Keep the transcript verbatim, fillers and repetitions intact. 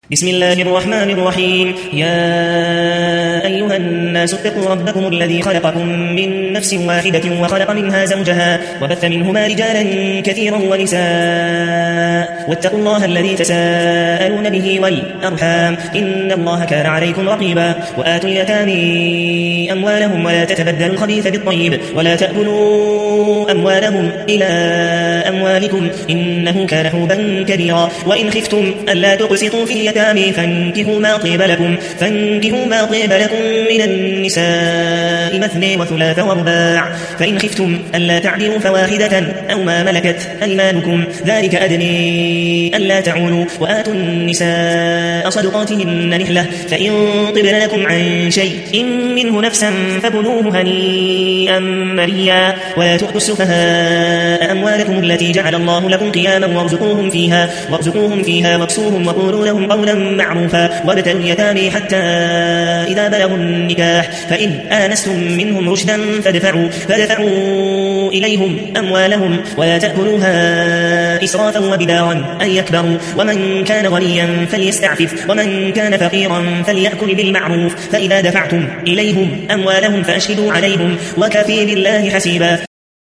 بسم الله الرحمن الرحيم. يا أيها الناس اتقوا ربكم الذي خلقكم من نفس واحدة وخلق منها زوجها وبث منهما رجالا كثيرا ونساء واتقوا الله الذي تساءلون به والأرحام إن الله كان عليكم رقيبا. وآتوا اليتامى أموالهم ولا تتبدلوا الخبيث بالطيب ولا تأكلوا أموالهم إلى أموالكم إنه كان حوبا كبيرا. وإن خفتم ألا تقسطوا في اليتامى فانكحوا ما طيب لكم فانكحوا ما طيب لكم من النساء مثني وثلاث ورباع فإن خفتم ألا تعدلوا فواحدة أو ما ملكت أيمانكم ذلك أدني ألا تعولوا. وآتوا النساء صدقاتهن نحلة فإن طبن لكم عن شيء منه نفسا فكلوه هنيئا مريا. ولا تؤتوا السفهاء أموالكم التي جعل الله لكم قياما وارزقوهم فيها وارزقوهم فيها واكسوهم وقولوا لهم قولا معروفا. وابتلوا اليتامى حتى إذا بلغوا النكاح فإن آنستم منهم رشدا فادفعوا, فادفعوا إليهم أموالهم ولا تأكلوها إسرافا وبدارا أن يكبروا. ومن كان غنيا فليستعفف ومن كان فقيرا فليأكل بالمعروف. فإذا دفعتم إليهم أموالهم فأشهدوا عليهم وكفى بالله حسيبا.